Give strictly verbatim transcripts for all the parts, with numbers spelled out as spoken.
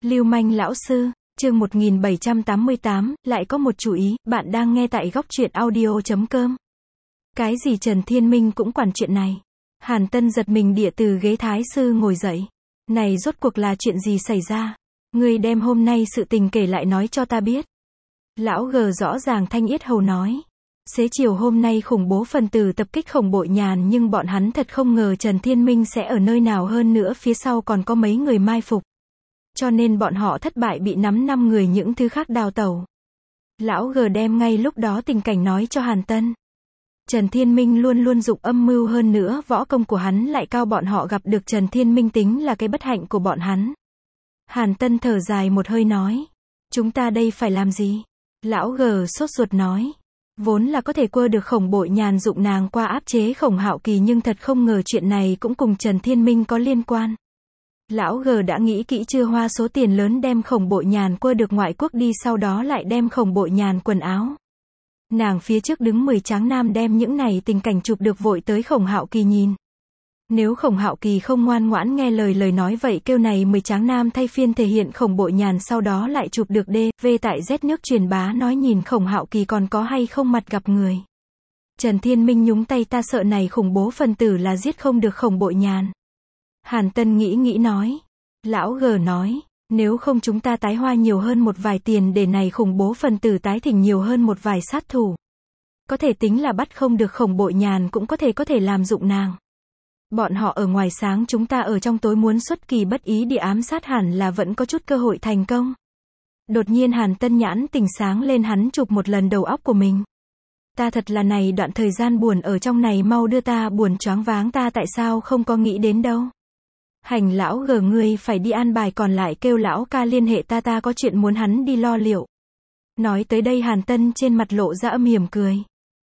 Lưu manh lão sư, chương một nghìn bảy trăm tám mươi tám, lại có một chú ý, bạn đang nghe tại góc truyện audio chấm com. Cái gì Trần Thiên Minh cũng quản chuyện này. Hàn Tân giật mình địa từ ghế thái sư ngồi dậy. Này rốt cuộc là chuyện gì xảy ra? Ngươi đem hôm nay sự tình kể lại nói cho ta biết. Lão gờ rõ ràng thanh yết hầu nói. Xế chiều hôm nay khủng bố phần tử tập kích Khổng Bội Nhàn, nhưng bọn hắn thật không ngờ Trần Thiên Minh sẽ ở nơi nào, hơn nữa phía sau còn có mấy người mai phục. Cho nên bọn họ thất bại, bị nắm năm người, những thứ khác đào tẩu. Lão G đem ngay lúc đó tình cảnh nói cho Hàn Tân. Trần Thiên Minh luôn luôn dụng âm mưu, hơn nữa võ công của hắn lại cao, bọn họ gặp được Trần Thiên Minh tính là cái bất hạnh của bọn hắn. Hàn Tân thở dài một hơi nói. Chúng ta đây phải làm gì? Lão G sốt ruột nói. Vốn là có thể quơ được Khổng Bội Nhàn, dụng nàng qua áp chế Khổng Hạo Kỳ, nhưng thật không ngờ chuyện này cũng cùng Trần Thiên Minh có liên quan. Lão G đã nghĩ kỹ chưa, hoa số tiền lớn đem Khổng Bội Nhàn quơ được ngoại quốc đi, sau đó lại đem Khổng Bội Nhàn quần áo. Nàng phía trước đứng mười tráng nam đem những này tình cảnh chụp được vội tới Khổng Hạo Kỳ nhìn. Nếu Khổng Hạo Kỳ không ngoan ngoãn nghe lời lời nói, vậy kêu này mười tráng nam thay phiên thể hiện Khổng Bội Nhàn, sau đó lại chụp được D, V tại Z nước truyền bá, nói nhìn Khổng Hạo Kỳ còn có hay không mặt gặp người. Trần Thiên Minh nhúng tay, ta sợ này khủng bố phần tử là giết không được Khổng Bội Nhàn. Hàn Tân nghĩ nghĩ nói. Lão G nói, nếu không chúng ta tái hoa nhiều hơn một vài tiền để này khủng bố phần tử tái thỉnh nhiều hơn một vài sát thủ. Có thể tính là bắt không được Khổng Bội Nhàn, cũng có thể có thể làm dụng nàng. Bọn họ ở ngoài sáng, chúng ta ở trong tối, muốn xuất kỳ bất ý địa ám sát, hẳn là vẫn có chút cơ hội thành công. Đột nhiên Hàn Tân nhãn tỉnh sáng lên, hắn chụp một lần đầu óc của mình. Ta thật là này đoạn thời gian buồn ở trong này mau đưa ta buồn choáng váng, ta tại sao không có nghĩ đến đâu. Hành lão G, ngươi phải đi an bài, còn lại kêu lão ca liên hệ ta, ta có chuyện muốn hắn đi lo liệu. Nói tới đây Hàn Tân trên mặt lộ ra âm hiểm cười.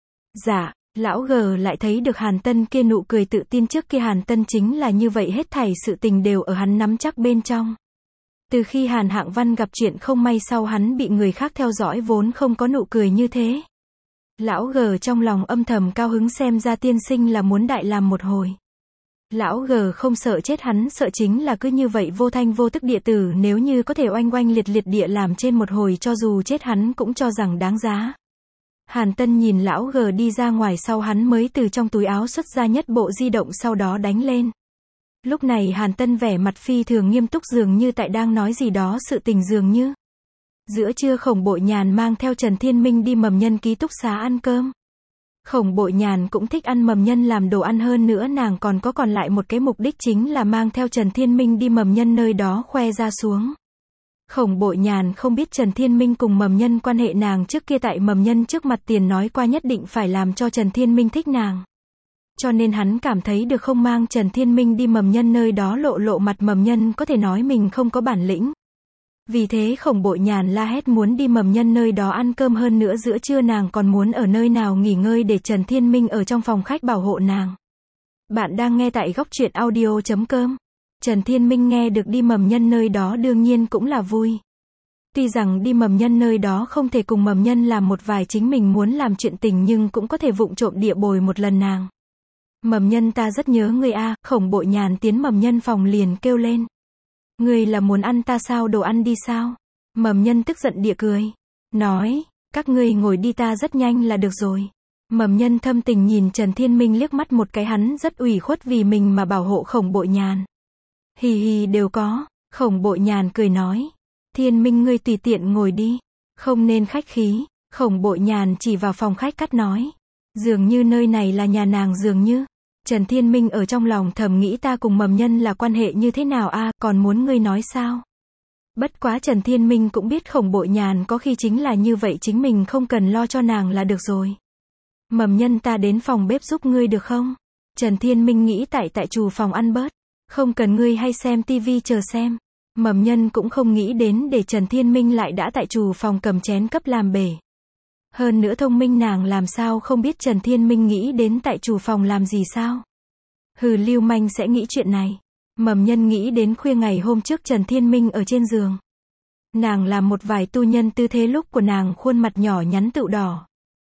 Dạ. Lão G lại thấy được Hàn Tân kia nụ cười tự tin, trước kia Hàn Tân chính là như vậy, hết thảy sự tình đều ở hắn nắm chắc bên trong. Từ khi Hàn Hạng Văn gặp chuyện không may, sau hắn bị người khác theo dõi, vốn không có nụ cười như thế. Lão G trong lòng âm thầm cao hứng, xem ra tiên sinh là muốn đại làm một hồi. Lão G không sợ chết, hắn sợ chính là cứ như vậy vô thanh vô tức địa tử, nếu như có thể oanh oanh liệt liệt địa làm trên một hồi, cho dù chết hắn cũng cho rằng đáng giá. Hàn Tân nhìn lão G đi ra ngoài, sau hắn mới từ trong túi áo xuất ra nhất bộ di động, sau đó đánh lên. Lúc này Hàn Tân vẻ mặt phi thường nghiêm túc, dường như tại đang nói gì đó sự tình, dường như. Giữa trưa Khổng Bội Nhàn mang theo Trần Thiên Minh đi Mầm Nhân ký túc xá ăn cơm. Khổng Bội Nhàn cũng thích ăn Mầm Nhân làm đồ ăn, hơn nữa nàng còn có còn lại một cái mục đích, chính là mang theo Trần Thiên Minh đi Mầm Nhân nơi đó khoe ra xuống. Khổng Bội Nhàn không biết Trần Thiên Minh cùng Mầm Nhân quan hệ, nàng trước kia tại Mầm Nhân trước mặt tiền nói qua nhất định phải làm cho Trần Thiên Minh thích nàng. Cho nên hắn cảm thấy được không mang Trần Thiên Minh đi Mầm Nhân nơi đó lộ lộ mặt, Mầm Nhân có thể nói mình không có bản lĩnh. Vì thế Khổng Bội Nhàn la hét muốn đi Mầm Nhân nơi đó ăn cơm, hơn nữa giữa trưa nàng còn muốn ở nơi nào nghỉ ngơi để Trần Thiên Minh ở trong phòng khách bảo hộ nàng. Bạn đang nghe tại góc truyện audio chấm com. Trần Thiên Minh nghe được đi Mầm Nhân nơi đó đương nhiên cũng là vui. Tuy rằng đi Mầm Nhân nơi đó không thể cùng Mầm Nhân làm một vài chính mình muốn làm chuyện tình, nhưng cũng có thể vụng trộm địa bồi một lần nàng. Mầm Nhân, ta rất nhớ người a. Khổng Bội Nhàn tiến Mầm Nhân phòng liền kêu lên. Người là muốn ăn ta sao, đồ ăn đi sao? Mầm Nhân tức giận địa cười. Nói, các ngươi ngồi đi, ta rất nhanh là được rồi. Mầm Nhân thâm tình nhìn Trần Thiên Minh liếc mắt một cái, hắn rất ủy khuất vì mình mà bảo hộ Khổng Bội Nhàn. Hì hì đều có. Khổng Bội Nhàn cười nói. Thiên Minh, ngươi tùy tiện ngồi đi. Không nên khách khí. Khổng Bội Nhàn chỉ vào phòng khách cắt nói. Dường như nơi này là nhà nàng dường như. Trần Thiên Minh ở trong lòng thầm nghĩ, ta cùng Mầm Nhân là quan hệ như thế nào a, còn muốn ngươi nói sao? Bất quá Trần Thiên Minh cũng biết Khổng Bội Nhàn có khi chính là như vậy, chính mình không cần lo cho nàng là được rồi. Mầm Nhân, ta đến phòng bếp giúp ngươi được không? Trần Thiên Minh nghĩ tại tại trù phòng ăn bớt. Không cần, ngươi hay xem tivi chờ xem. Mầm Nhân cũng không nghĩ đến để Trần Thiên Minh lại đã tại trù phòng cầm chén cấp làm bể. Hơn nữa thông minh, nàng làm sao không biết Trần Thiên Minh nghĩ đến tại trù phòng làm gì sao? Hừ, lưu manh sẽ nghĩ chuyện này. Mầm Nhân nghĩ đến khuya ngày hôm trước Trần Thiên Minh ở trên giường. Nàng làm một vài tu nhân tư thế, lúc của nàng khuôn mặt nhỏ nhắn tựu đỏ.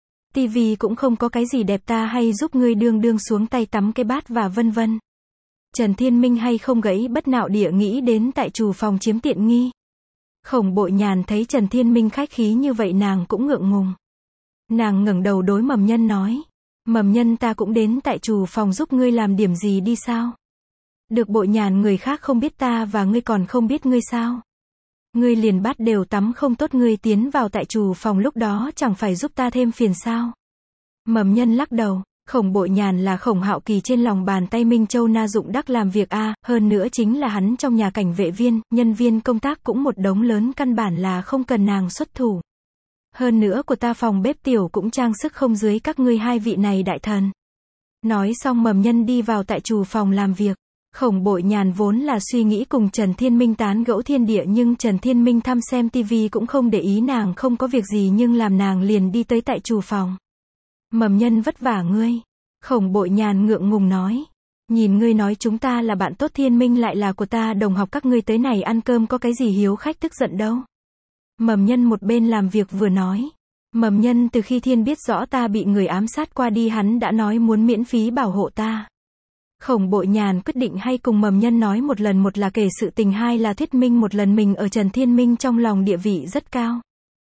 Tivi cũng không có cái gì đẹp, ta hay giúp ngươi đương đương xuống tay tắm cái bát và vân vân. Trần Thiên Minh hay không gãy bất nạo địa nghĩ đến tại trù phòng chiếm tiện nghi. Khổng Bội Nhàn thấy Trần Thiên Minh khách khí như vậy nàng cũng ngượng ngùng. Nàng ngẩng đầu đối Mầm Nhân nói. Mầm Nhân, ta cũng đến tại trù phòng giúp ngươi làm điểm gì đi sao? Được Bội Nhàn, người khác không biết ta và ngươi còn không biết ngươi sao? Ngươi liền bát đều tắm không tốt, ngươi tiến vào tại trù phòng lúc đó chẳng phải giúp ta thêm phiền sao? Mầm Nhân lắc đầu. Khổng Bội Nhàn là Khổng Hạo Kỳ trên lòng bàn tay Minh Châu Na Dụng đắc làm việc a, à, hơn nữa chính là hắn trong nhà cảnh vệ viên, nhân viên công tác cũng một đống lớn, căn bản là không cần nàng xuất thủ. Hơn nữa của ta phòng bếp tiểu cũng trang sức không dưới các ngươi hai vị này đại thần. Nói xong Mầm Nhân đi vào tại trù phòng làm việc. Khổng Bội Nhàn vốn là suy nghĩ cùng Trần Thiên Minh tán gẫu thiên địa, nhưng Trần Thiên Minh thăm xem tivi cũng không để ý nàng, không có việc gì nhưng làm nàng liền đi tới tại trù phòng. Mầm Nhân, vất vả ngươi. Khổng Bội Nhàn ngượng ngùng nói. Nhìn ngươi nói chúng ta là bạn tốt, Thiên Minh lại là của ta đồng học, các ngươi tới này ăn cơm có cái gì hiếu khách tức giận đâu. Mầm Nhân một bên làm việc vừa nói. Mầm Nhân, từ khi Thiên biết rõ ta bị người ám sát qua đi, hắn đã nói muốn miễn phí bảo hộ ta. Khổng Bội Nhàn quyết định hay cùng Mầm Nhân nói một lần, một là kể sự tình, hai là thuyết minh một lần mình ở Trần Thiên Minh trong lòng địa vị rất cao.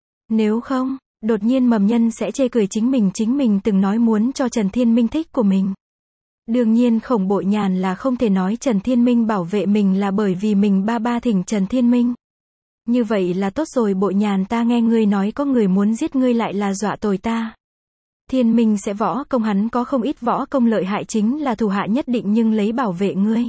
Nếu không, đột nhiên Mầm Nhân sẽ chê cười chính mình, chính mình từng nói muốn cho Trần Thiên Minh thích của mình. Đương nhiên Khổng Bội Nhàn là không thể nói Trần Thiên Minh bảo vệ mình là bởi vì mình ba ba thỉnh Trần Thiên Minh. Như vậy là tốt rồi. Bội Nhàn, ta nghe ngươi nói có người muốn giết ngươi, lại là dọa tồi ta. Thiên Minh sẽ võ công, hắn có không ít võ công lợi hại, chính là thủ hạ nhất định nhưng lấy bảo vệ ngươi.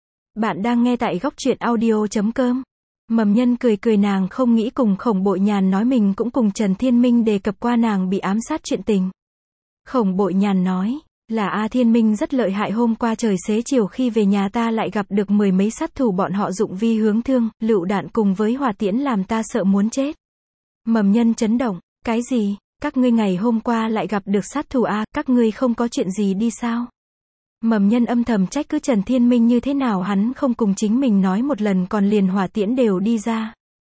Bạn đang nghe tại góc truyện audio chấm com. Mầm Nhân cười cười, nàng không nghĩ cùng Khổng Bội Nhàn nói mình cũng cùng Trần Thiên Minh đề cập qua nàng bị ám sát chuyện tình. Khổng Bội Nhàn nói, là A Thiên Minh rất lợi hại, hôm qua trời xế chiều khi về nhà ta lại gặp được mười mấy sát thủ, bọn họ dụng vi hướng thương, lựu đạn cùng với hỏa tiễn làm ta sợ muốn chết. Mầm Nhân chấn động, cái gì, các ngươi ngày hôm qua lại gặp được sát thủ A, các ngươi không có chuyện gì đi sao? Mầm Nhân âm thầm trách cứ Trần Thiên Minh như thế nào hắn không cùng chính mình nói một lần còn liền hỏa tiễn đều đi ra.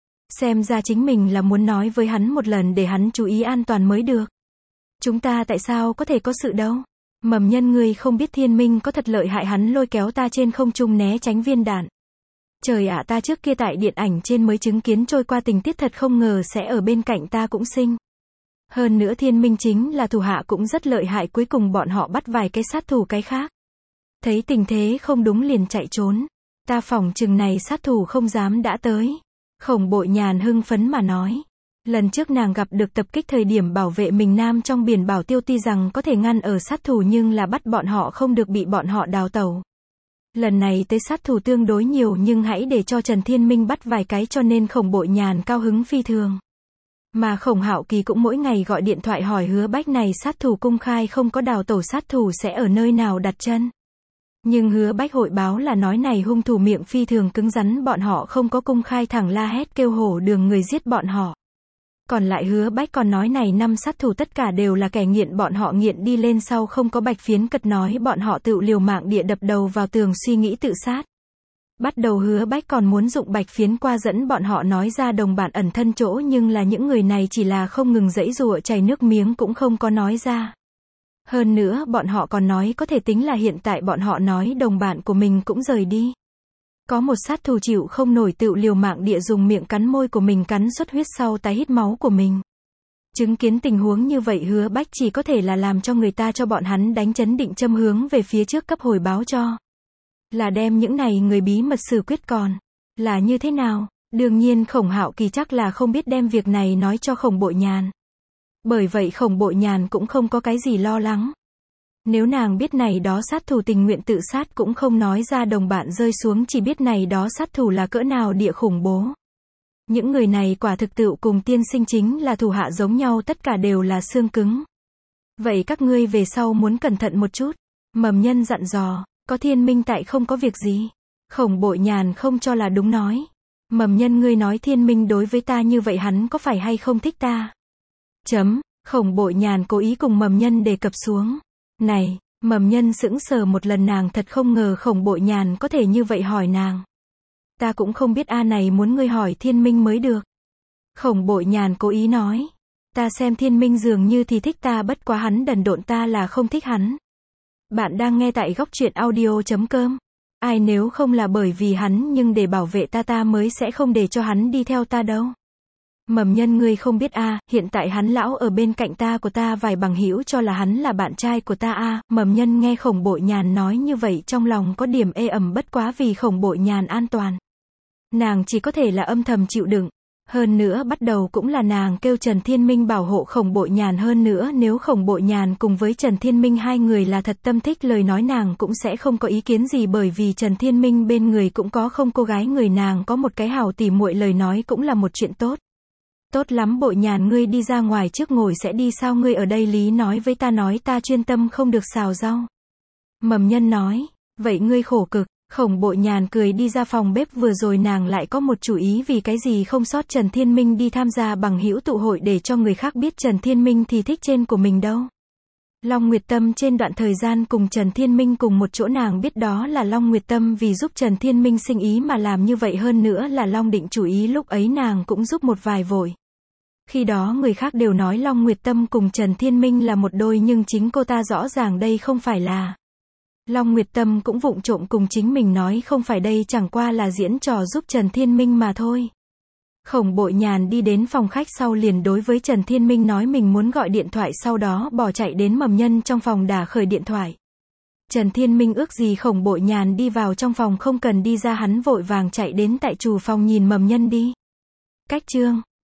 Xem ra chính mình là muốn nói với hắn một lần để hắn chú ý an toàn mới được. Chúng ta tại sao có thể có sự đâu? Mầm Nhân, ngươi không biết Thiên Minh có thật lợi hại, hắn lôi kéo ta trên không trung né tránh viên đạn. Trời ạ, ta trước kia tại điện ảnh trên mới chứng kiến trôi qua tình tiết, thật không ngờ sẽ ở bên cạnh ta cũng sinh. Hơn nữa Thiên Minh chính là thủ hạ cũng rất lợi hại, cuối cùng bọn họ bắt vài cái sát thủ cái khác. Thấy tình thế không đúng liền chạy trốn. Ta phỏng chừng này sát thủ không dám đã tới. Khổng Bội Nhàn hưng phấn mà nói. Lần trước nàng gặp được tập kích thời điểm bảo vệ mình Nam trong biển Bảo Tiêu tuy rằng có thể ngăn ở sát thủ nhưng là bắt bọn họ không được bị bọn họ đào tẩu. Lần này tới sát thủ tương đối nhiều nhưng hãy để cho Trần Thiên Minh bắt vài cái, cho nên Khổng Bội Nhàn cao hứng phi thường. Mà Khổng Hạo Kỳ cũng mỗi ngày gọi điện thoại hỏi Hứa Bách này sát thủ công khai không có đào tẩu, sát thủ sẽ ở nơi nào đặt chân. Nhưng Hứa Bách hội báo là nói này hung thủ miệng phi thường cứng rắn, bọn họ không có công khai thẳng la hét kêu hổ đường người giết bọn họ. Còn lại Hứa Bách còn nói này năm sát thủ tất cả đều là kẻ nghiện, bọn họ nghiện đi lên sau không có bạch phiến cật, nói bọn họ tự liều mạng địa đập đầu vào tường suy nghĩ tự sát. Bắt đầu Hứa Bách còn muốn dụng bạch phiến qua dẫn bọn họ nói ra đồng bạn ẩn thân chỗ, nhưng là những người này chỉ là không ngừng giãy giụa chảy nước miếng cũng không có nói ra. Hơn nữa bọn họ còn nói có thể tính là hiện tại bọn họ nói đồng bạn của mình cũng rời đi. Có một sát thủ chịu không nổi tự liều mạng địa dùng miệng cắn môi của mình, cắn xuất huyết sau tái hít máu của mình. Chứng kiến tình huống như vậy Hứa Bách chỉ có thể là làm cho người ta cho bọn hắn đánh chấn định châm hướng về phía trước cấp hồi báo cho. Là đem những này người bí mật xử quyết, còn là như thế nào? Đương nhiên Khổng Hạo Kỳ chắc là không biết đem việc này nói cho Khổng Bội Nhàn. Bởi vậy Khổng Bội Nhàn cũng không có cái gì lo lắng. Nếu nàng biết này đó sát thủ tình nguyện tự sát cũng không nói ra đồng bạn rơi xuống, chỉ biết này đó sát thủ là cỡ nào địa khủng bố. Những người này quả thực tự cùng tiên sinh chính là thủ hạ giống nhau, tất cả đều là xương cứng. Vậy các ngươi về sau muốn cẩn thận một chút. Mầm Nhân dặn dò, có Thiên Minh tại không có việc gì. Khổng Bội Nhàn không cho là đúng nói. Mầm Nhân, ngươi nói Thiên Minh đối với ta như vậy hắn có phải hay không thích ta? Chấm, Khổng Bội Nhàn cố ý cùng Mầm Nhân đề cập xuống. Này, Mầm Nhân sững sờ một lần, nàng thật không ngờ Khổng Bội Nhàn có thể như vậy hỏi nàng. Ta cũng không biết a, này muốn ngươi hỏi Thiên Minh mới được. Khổng Bội Nhàn cố ý nói. Ta xem Thiên Minh dường như thì thích ta, bất quá hắn đần độn, ta là không thích hắn. Bạn đang nghe tại góc truyện audio chấm com. Ai nếu không là bởi vì hắn nhưng để bảo vệ ta ta mới sẽ không để cho hắn đi theo ta đâu. Mầm Nhân ngươi không biết a, à, hiện tại hắn lão ở bên cạnh ta của ta vài bằng hữu cho là hắn là bạn trai của ta a. À. Mầm Nhân nghe Khổng Bội Nhàn nói như vậy trong lòng có điểm ê ẩm, bất quá vì Khổng Bội Nhàn an toàn. Nàng chỉ có thể là âm thầm chịu đựng. Hơn nữa bắt đầu cũng là nàng kêu Trần Thiên Minh bảo hộ Khổng Bội Nhàn, hơn nữa nếu Khổng Bội Nhàn cùng với Trần Thiên Minh hai người là thật tâm thích lời nói nàng cũng sẽ không có ý kiến gì, bởi vì Trần Thiên Minh bên người cũng có không cô gái, người nàng có một cái hảo tỉ muội lời nói cũng là một chuyện tốt. Tốt lắm Bội Nhàn, ngươi đi ra ngoài trước ngồi sẽ đi sao, ngươi ở đây lý nói với ta nói ta chuyên tâm không được xào rau. Mầm Nhân nói, vậy ngươi khổ cực. Khổng Bội Nhàn cười đi ra phòng bếp, vừa rồi nàng lại có một chủ ý, vì cái gì không sót Trần Thiên Minh đi tham gia bằng hữu tụ hội để cho người khác biết Trần Thiên Minh thì thích trên của mình đâu. Long Nguyệt Tâm trên đoạn thời gian cùng Trần Thiên Minh cùng một chỗ, nàng biết đó là Long Nguyệt Tâm vì giúp Trần Thiên Minh sinh ý mà làm như vậy, hơn nữa là Long Định chủ ý, lúc ấy nàng cũng giúp một vài vội. Khi đó người khác đều nói Long Nguyệt Tâm cùng Trần Thiên Minh là một đôi, nhưng chính cô ta rõ ràng đây không phải là. Long Nguyệt Tâm cũng vụng trộm cùng chính mình nói không phải, đây chẳng qua là diễn trò giúp Trần Thiên Minh mà thôi. Khổng Bội Nhàn đi đến phòng khách sau liền đối với Trần Thiên Minh nói mình muốn gọi điện thoại, sau đó bỏ chạy đến Mầm Nhân trong phòng đả khởi điện thoại. Trần Thiên Minh ước gì Khổng Bội Nhàn đi vào trong phòng không cần đi ra, hắn vội vàng chạy đến tại chủ phòng nhìn Mầm Nhân đi. Cách chương